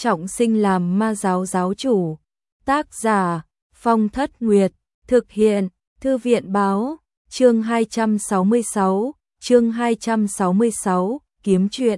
trọng sinh làm ma giáo giáo chủ. Tác giả Phong Thất Nguyệt. Thực hiện Thư viện Báo. Chương 266, kiếm chuyện.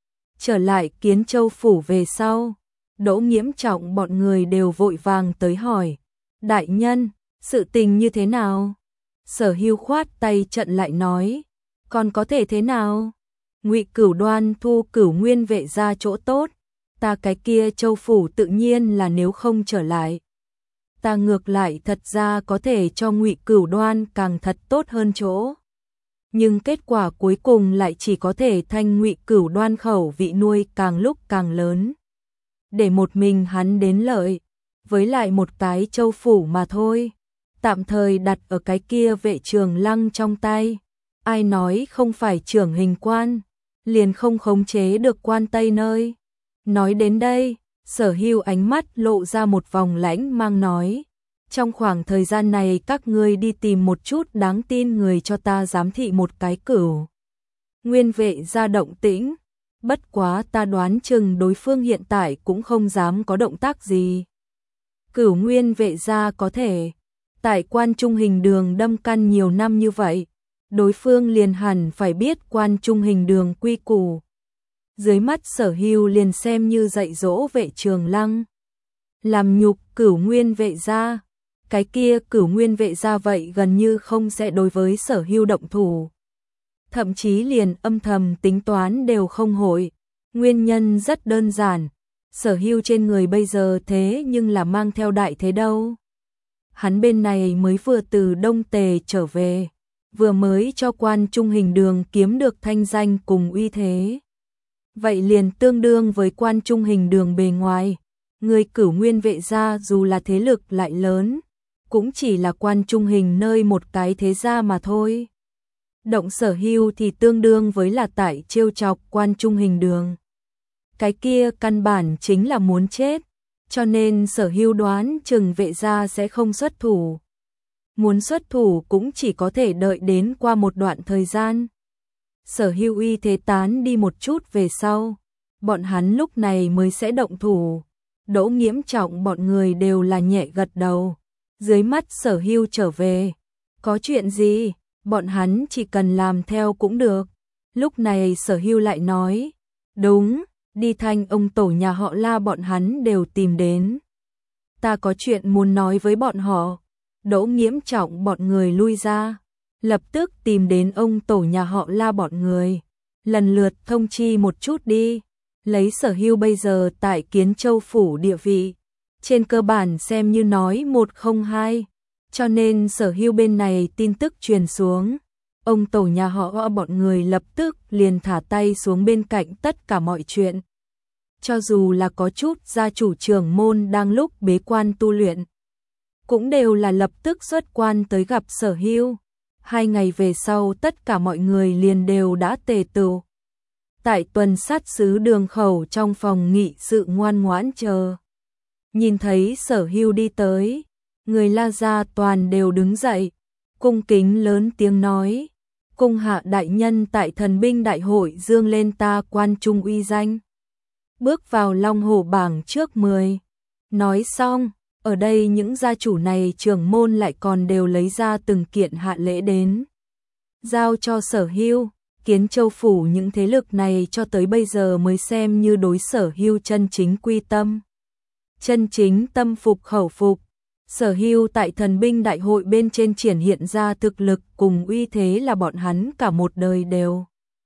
Trở lại Kiến Châu phủ về sau, Đỗ Nghiễm Trọng bọn người đều vội vàng tới hỏi: đại nhân, sự tình như thế nào? Sở Hưu khoát tay trận lại nói: còn có thể thế nào? Ngụy Cửu Đoan thu Cửu Nguyên vệ ra chỗ tốt, ta cái kia Châu phủ tự nhiên là nếu không trở lại, ta ngược lại thật ra có thể cho Ngụy Cửu Đoan càng thật tốt hơn chỗ. Nhưng kết quả cuối cùng lại chỉ có thể thanh Ngụy Cửu Đoan khẩu vị nuôi càng lúc càng lớn, để một mình hắn đến lợi, với lại một cái Châu phủ mà thôi, tạm thời đặt ở cái kia Vệ Trường Lăng trong tay. Ai nói không phải trưởng hình quan, liền không khống chế được quan Tây nơi. Nói đến đây, Sở Hưu ánh mắt lộ ra một vòng lãnh mang nói: trong khoảng thời gian này các ngươi đi tìm một chút đáng tin người cho ta giám thị một cái Cửu Nguyên vệ ra động tĩnh. Bất quá ta đoán chừng đối phương hiện tại cũng không dám có động tác gì. Cửu Nguyên vệ ra có thể tại Quan Trung Hình Đường đâm căn nhiều năm như vậy, đối phương liền hẳn phải biết Quan Trung Hình Đường quy củ. Dưới mắt Sở Hưu liền xem như dạy dỗ Vệ Trường Lăng, làm nhục Cửu Nguyên vệ gia. Cái kia Cửu Nguyên vệ gia vậy gần như không sẽ đối với Sở Hưu động thủ, thậm chí liền âm thầm tính toán đều không hội. Nguyên nhân rất đơn giản, Sở Hưu trên người bây giờ thế nhưng là mang theo đại thế đâu. Hắn bên này mới vừa từ Đông Tề trở về, vừa mới cho Quan Trung Hình Đường kiếm được thanh danh cùng uy thế, vậy liền tương đương với Quan Trung Hình Đường bề ngoài. Người Cửu Nguyên vệ gia dù là thế lực lại lớn, cũng chỉ là Quan Trung Hình nơi một cái thế gia mà thôi. Động Sở Hưu thì tương đương với là tại trêu chọc Quan Trung Hình Đường, cái kia căn bản chính là muốn chết, cho nên Sở Hưu đoán chừng vệ gia sẽ không xuất thủ. Muốn xuất thủ cũng chỉ có thể đợi đến qua một đoạn thời gian, Sở Hưu uy thế tán đi một chút về sau, bọn hắn lúc này mới sẽ động thủ. Đỗ Nghiễm Trọng bọn người đều là nhẹ gật đầu. Dưới mắt Sở Hưu trở về, có chuyện gì, bọn hắn chỉ cần làm theo cũng được. Lúc này Sở Hưu lại nói: đúng, đi thanh ông tổ nhà họ La bọn hắn đều tìm đến, ta có chuyện muốn nói với bọn họ. Đỗ Nghiễm Trọng bọn người lui ra, lập tức tìm đến ông tổ nhà họ La bọn người, lần lượt thông chi một chút đi. Lấy Sở Hưu bây giờ tại Kiến Châu phủ địa vị, trên cơ bản xem như nói một không hai, cho nên Sở Hưu bên này tin tức truyền xuống, ông tổ nhà họ bọn người lập tức liền thả tay xuống bên cạnh tất cả mọi chuyện. Cho dù là có chút gia chủ trưởng môn đang lúc bế quan tu luyện, cũng đều là lập tức xuất quan tới gặp Sở Hưu. 2 ngày về sau tất cả mọi người liền đều đã tề tựu tại tuần sát sứ đường khẩu trong phòng nghị sự ngoan ngoãn chờ. Nhìn thấy Sở Hưu đi tới, người La gia toàn đều đứng dậy, cung kính lớn tiếng nói: cung hạ đại nhân tại thần binh đại hội dương lên ta Quan Trung uy danh, bước vào Long Hổ bảng trước 10. Nói xong, ở đây những gia chủ này trưởng môn lại còn đều lấy ra từng kiện hạ lễ đến, giao cho Sở Hưu. Kiến Châu phủ những thế lực này cho tới bây giờ mới xem như đối Sở Hưu chân chính quy tâm, chân chính tâm phục khẩu phục. Sở Hưu tại thần binh đại hội bên trên triển hiện ra thực lực cùng uy thế là bọn hắn cả một đời đều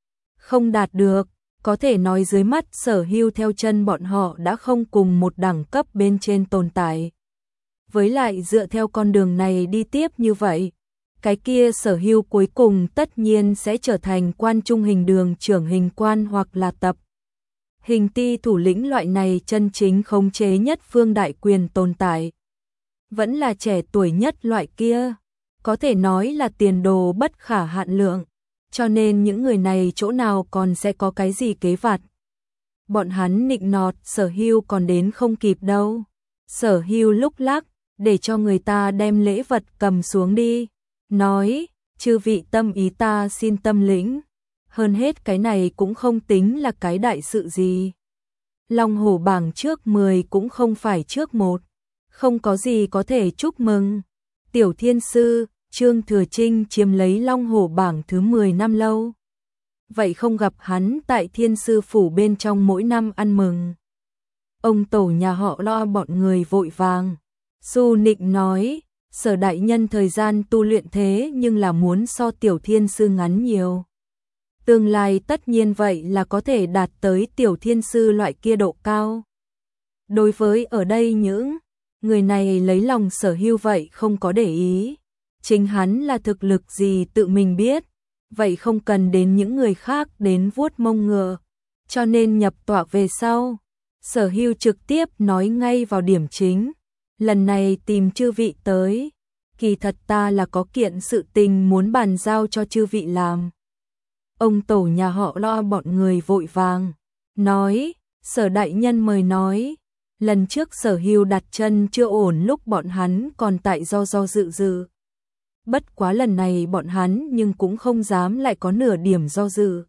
không đạt được, có thể nói dưới mắt Sở Hưu theo chân bọn họ đã không cùng một đẳng cấp bên trên tồn tại. Với lại dựa theo con đường này đi tiếp như vậy, cái kia Sở Hưu cuối cùng tất nhiên sẽ trở thành Quan Trung Hình Đường trưởng hình quan hoặc là tập hình ti thủ lĩnh loại này chân chính khống chế nhất phương đại quyền tồn tại. Vẫn là trẻ tuổi nhất loại kia, có thể nói là tiền đồ bất khả hạn lượng, cho nên những người này chỗ nào còn sẽ có cái gì kế vặt. Bọn hắn nịnh nọt Sở Hưu còn đến không kịp đâu. Sở Hưu lúc lắc, để cho người ta đem lễ vật cầm xuống đi, nói: chư vị tâm ý ta xin tâm lĩnh, hơn hết cái này cũng không tính là cái đại sự gì. Long hổ bảng trước 10 cũng không phải trước 1, không có gì có thể chúc mừng. Tiểu thiên sư, Trương Thừa Trinh chiếm lấy Long hổ bảng thứ 10 năm lâu. Vậy không gặp hắn tại thiên sư phủ bên trong mỗi năm ăn mừng. Ông tổ nhà họ Lo bọn người vội vàng. Du Nịnh nói, Sở đại nhân thời gian tu luyện thế nhưng là muốn so tiểu thiên sư ngắn nhiều. Tương lai tất nhiên vậy là có thể đạt tới tiểu thiên sư loại kia độ cao. Đối với ở đây những người này lấy lòng Sở Hưu vậy không có để ý. Chính hắn là thực lực gì tự mình biết, vậy không cần đến những người khác đến vuốt mông ngựa. Cho nên nhập tọa về sau, Sở Hưu trực tiếp nói ngay vào điểm chính. Lần này tìm chư vị tới, kỳ thật ta là có kiện sự tình muốn bàn giao cho chư vị làm. Ông tổ nhà họ Lo bọn người vội vàng, nói, Sở đại nhân mời nói. Lần trước Sở Hưu đặt chân chưa ổn lúc bọn hắn còn tại do dự. Bất quá lần này bọn hắn nhưng cũng không dám lại có nửa điểm do dự.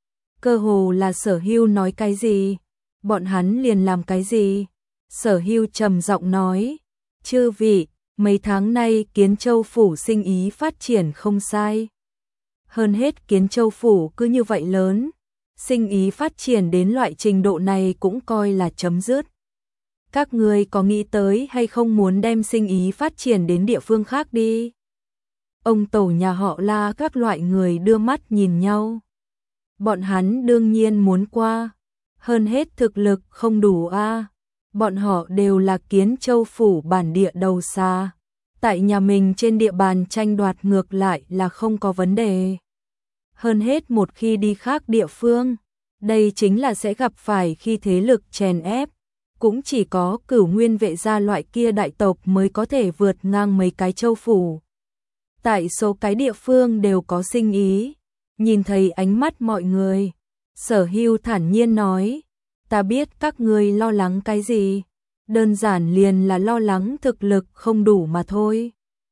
Cơ hồ là Sở Hưu nói cái gì, bọn hắn liền làm cái gì. Sở Hưu trầm giọng nói, chư vị, mấy tháng nay Kiến Châu phủ sinh ý phát triển không sai. Hơn hết Kiến Châu phủ cứ như vậy lớn, sinh ý phát triển đến loại trình độ này cũng coi là chấm dứt. Các ngươi có nghĩ tới hay không muốn đem sinh ý phát triển đến địa phương khác đi? Ông tổ nhà họ La các loại người đưa mắt nhìn nhau. Bọn hắn đương nhiên muốn qua, hơn hết thực lực không đủ a. Bọn họ đều là Kiến Châu phủ bản địa đầu xa. Tại nhà mình trên địa bàn tranh đoạt ngược lại là không có vấn đề. Hơn hết một khi đi khác địa phương, đây chính là sẽ gặp phải khi thế lực chèn ép. Cũng chỉ có Cửu Nguyên Vệ gia loại kia đại tộc mới có thể vượt ngang mấy cái châu phủ. Tại số cái địa phương đều có sinh ý. Nhìn thấy ánh mắt mọi người, Sở Hưu thản nhiên nói, ta biết các ngươi lo lắng cái gì, đơn giản liền là lo lắng thực lực không đủ mà thôi.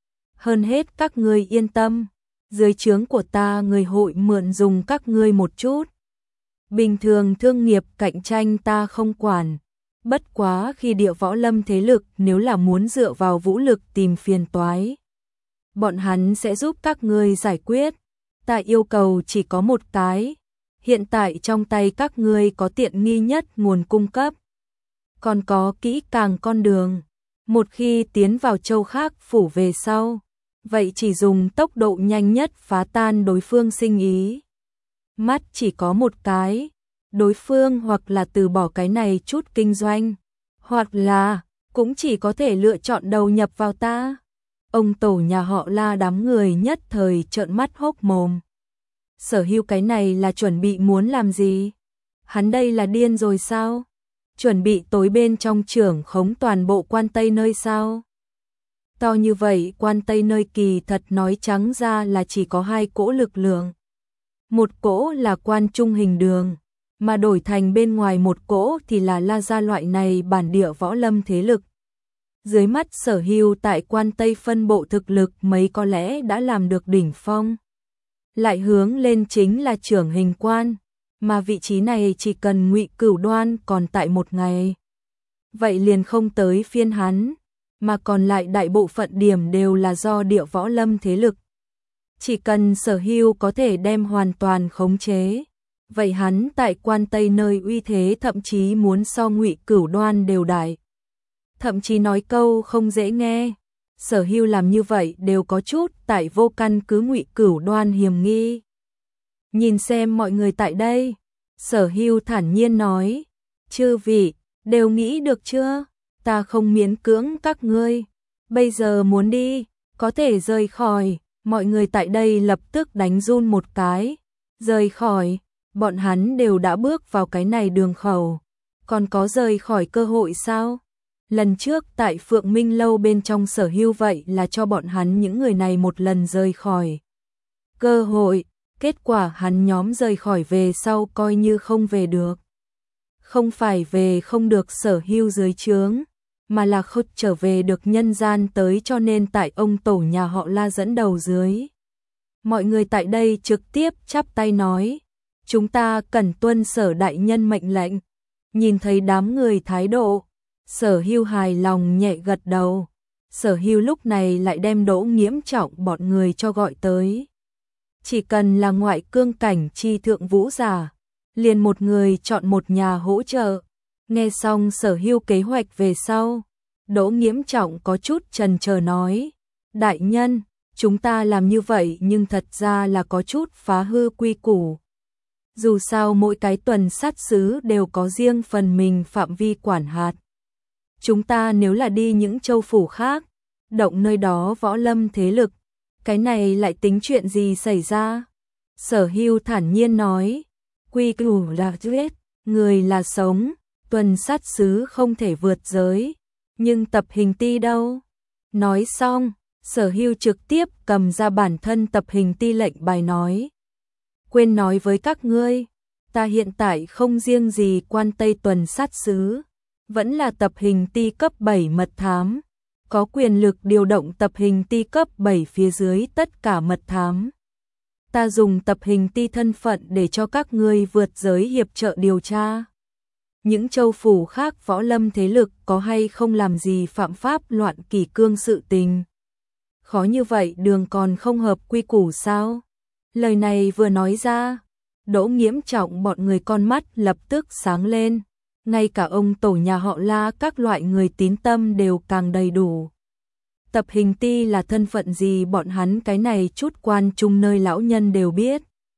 Hơn hết các ngươi yên tâm, dưới trướng của ta người hội mượn dùng các ngươi một chút. Bình thường thương nghiệp cạnh tranh ta không quản, bất quá khi địa võ lâm thế lực nếu là muốn dựa vào vũ lực tìm phiền toái, bọn hắn sẽ giúp các ngươi giải quyết. Ta yêu cầu chỉ có một cái, hiện tại trong tay các ngươi có tiện nghi nhất nguồn cung cấp, còn có kỹ càng con đường. Một khi tiến vào châu khác phủ về sau, vậy chỉ dùng tốc độ nhanh nhất phá tan đối phương sinh ý. Mắt chỉ có một cái, đối phương hoặc là từ bỏ cái này chút kinh doanh, hoặc là cũng chỉ có thể lựa chọn đầu nhập vào ta. Ông tổ nhà họ La đám người nhất thời trợn mắt hốc mồm. Sở Hưu cái này là chuẩn bị muốn làm gì? Hắn đây là điên rồi sao? Chuẩn bị tối bên trong trưởng khống toàn bộ Quan Tây nơi sao? To như vậy Quan Tây nơi kỳ thật nói trắng ra là chỉ có hai cỗ lực lượng. Một cỗ là Quan Trung Hình Đường, mà đổi thành bên ngoài một cỗ thì là La gia loại này bản địa võ lâm thế lực. Dưới mắt Sở Hưu tại Quan Tây phân bộ thực lực mấy có lẽ đã làm được đỉnh phong. Lại hướng lên chính là trưởng hình quan, mà vị trí này chỉ cần Ngụy Cửu Đoan còn tại một ngày. Vậy liền không tới phiên hắn, mà còn lại đại bộ phận điểm đều là do địa võ lâm thế lực. Chỉ cần Sở Hưu có thể đem hoàn toàn khống chế, vậy hắn tại Quan Tây nơi uy thế thậm chí muốn so Ngụy Cửu Đoan đều đại. Thậm chí nói câu không dễ nghe, Sở Hưu làm như vậy đều có chút tại vô căn cứ Ngụy Cửu Đoan hiềm nghi. Nhìn xem mọi người tại đây, Sở Hưu thản nhiên nói, chư vị, đều nghĩ được chưa? Ta không miễn cưỡng các ngươi, bây giờ muốn đi, có thể rời khỏi. Mọi người tại đây lập tức đánh run một cái, rời khỏi, bọn hắn đều đã bước vào cái này đường khẩu, còn có rời khỏi cơ hội sao? Lần trước tại Phượng Minh Lâu bên trong Sở Hưu vậy là cho bọn hắn những người này một lần rời khỏi cơ hội, kết quả hắn nhóm rời khỏi về sau coi như không về được. Không phải về không được Sở Hưu dưới trướng, mà là không trở về được nhân gian tới, cho nên tại ông tổ nhà họ La dẫn đầu dưới. Mọi người tại đây trực tiếp chắp tay nói, chúng ta cần tuân Sở đại nhân mệnh lệnh. Nhìn thấy đám người thái độ, Sở Hưu hài lòng nhẹ gật đầu. Sở Hưu lúc này lại đem Đỗ Nghiễm Trọng bọn người cho gọi tới. Chỉ cần là ngoại cương cảnh chi thượng vũ giả, liền một người chọn một nhà hỗ trợ. Nghe xong Sở Hưu kế hoạch về sau, Đỗ Nghiễm Trọng có chút chần chờ nói, đại nhân, chúng ta làm như vậy nhưng thật ra là có chút phá hư quy củ. Dù sao mỗi cái tuần sát sứ đều có riêng phần mình phạm vi quản hạt. Chúng ta nếu là đi những châu phủ khác, động nơi đó võ lâm thế lực, cái này lại tính chuyện gì xảy ra? Sở Hưu thản nhiên nói, quy củ là giết, người là sống, tuần sát sứ không thể vượt giới, nhưng tập hình ti đâu? Nói xong, Sở Hưu trực tiếp cầm ra bản thân tập hình ti lệnh bài nói. Quên nói với các ngươi, ta hiện tại không riêng gì quan Tây tuần sát sứ, vẫn là tập hình ti cấp 7 mật thám, có quyền lực điều động tập hình ti cấp 7 phía dưới tất cả mật thám. Ta dùng tập hình ti thân phận để cho các ngươi vượt giới hiệp trợ điều tra. Những châu phủ khác võ lâm thế lực có hay không làm gì phạm pháp loạn kỷ cương sự tình. Khó như vậy đường còn không hợp quy củ sao? Lời này vừa nói ra, Đỗ Nghiễm Trọng bọn người con mắt lập tức sáng lên. Ngay cả ông tổ nhà họ La các loại người tín tâm đều càng đầy đủ. Tập hình ti là thân phận gì bọn hắn cái này chút quan trung nơi lão nhân đều biết.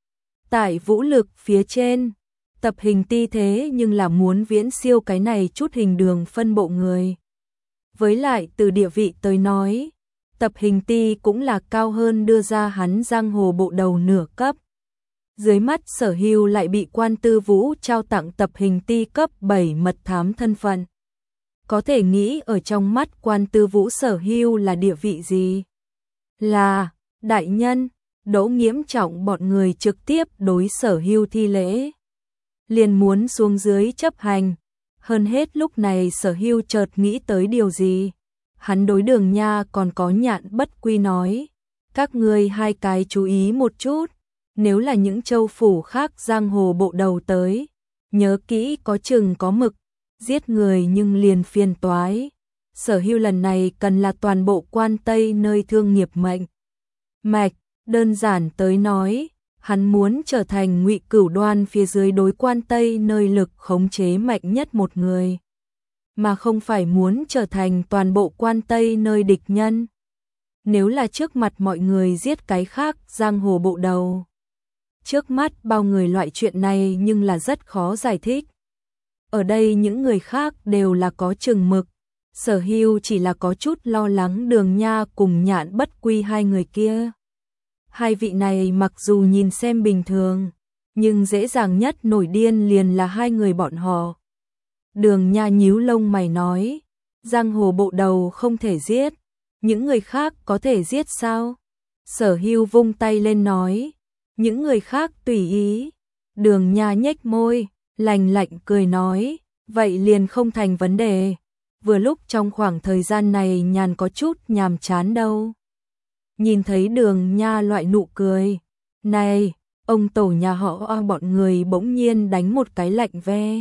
Tại vũ lực phía trên, tập hình ti thế nhưng là muốn viễn siêu cái này chút hình đường phân bộ người. Với lại từ địa vị tới nói, tập hình ti cũng là cao hơn đưa ra hắn giang hồ bộ đầu nửa cấp. Dưới mắt Sở Hưu lại bị quan tư vũ trao tặng tập hình ti cấp 7 mật thám thân phận. Có thể nghĩ ở trong mắt quan tư vũ Sở Hưu là địa vị gì? Là, đại nhân, Đỗ Nghiễm Trọng bọn người trực tiếp đối Sở Hưu thi lễ. Liền muốn xuống dưới chấp hành. Hơn hết lúc này Sở Hưu chợt nghĩ tới điều gì? Hắn đối Đường Nha còn có Nhạn Bất Quy nói. Các ngươi hai cái chú ý một chút. Nếu là những châu phủ khác giang hồ bộ đầu tới, nhớ kỹ có chừng có mực, giết người nhưng liền phiền toái. Sở Hưu lần này cần là toàn bộ quan Tây nơi thương nghiệp mệnh. Mạch, đơn giản tới nói, hắn muốn trở thành Ngụy Cửu Đoan phía dưới đối quan Tây nơi lực khống chế mạnh nhất một người, mà không phải muốn trở thành toàn bộ quan Tây nơi địch nhân. Nếu là trước mặt mọi người giết cái khác giang hồ bộ đầu, trước mắt bao người loại chuyện này nhưng là rất khó giải thích. Ở đây những người khác đều là có chừng mực, Sở Hưu chỉ là có chút lo lắng Đường Nha cùng Nhạn Bất Quy hai người kia. Hai vị này mặc dù nhìn xem bình thường, nhưng dễ dàng nhất nổi điên liền là hai người bọn họ. Đường Nha nhíu lông mày nói, giang hồ bộ đầu không thể giết, những người khác có thể giết sao? Sở Hưu vung tay lên nói, những người khác tùy ý. Đường Nha nhếch môi, lành lạnh cười nói, vậy liền không thành vấn đề. Vừa lúc trong khoảng thời gian này nhàn có chút nhàm chán đâu. Nhìn thấy Đường Nha loại nụ cười, này, ông tổ nhà họ bọn người bỗng nhiên đánh một cái lạnh ve.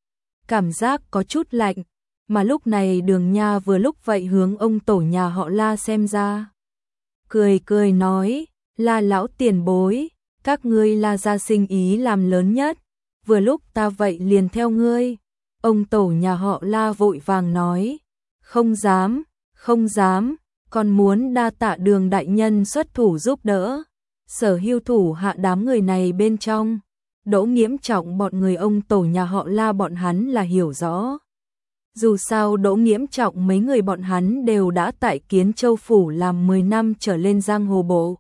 Cảm giác có chút lạnh, mà lúc này Đường Nha vừa lúc vậy hướng ông tổ nhà họ La xem ra. Cười cười nói, La lão tiền bối, các ngươi La gia sinh ý làm lớn nhất, vừa lúc ta vậy liền theo ngươi. Ông tổ nhà họ La vội vàng nói, không dám, không dám, còn muốn đa tạ Đường đại nhân xuất thủ giúp đỡ. Sở Hưu thủ hạ đám người này bên trong, Đỗ Nghiễm Trọng bọn người ông tổ nhà họ La bọn hắn là hiểu rõ. Dù sao Đỗ Nghiễm Trọng mấy người bọn hắn đều đã tại Kiến Châu Phủ làm 10 năm trở lên giang hồ bộ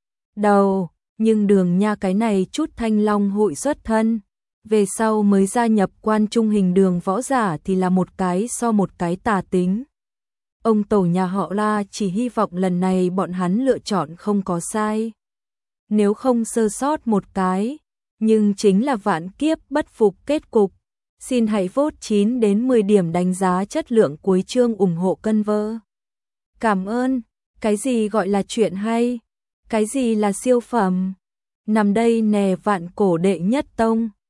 đầu, nhưng Đường Nha cái này chút thanh long hội xuất thân, về sau mới gia nhập quan trung hình đường võ giả thì là một cái so một cái tà tính. Ông tổ nhà họ La chỉ hy vọng lần này bọn hắn lựa chọn không có sai. Nếu không sơ sót một cái, nhưng chính là vạn kiếp bất phục kết cục. Xin hãy vote 9 đến 10 điểm đánh giá chất lượng cuối chương ủng hộ cân vơ. Cảm ơn. Cái gì gọi là chuyện hay? Cái gì là siêu phẩm? Nằm đây nè vạn cổ đệ nhất tông.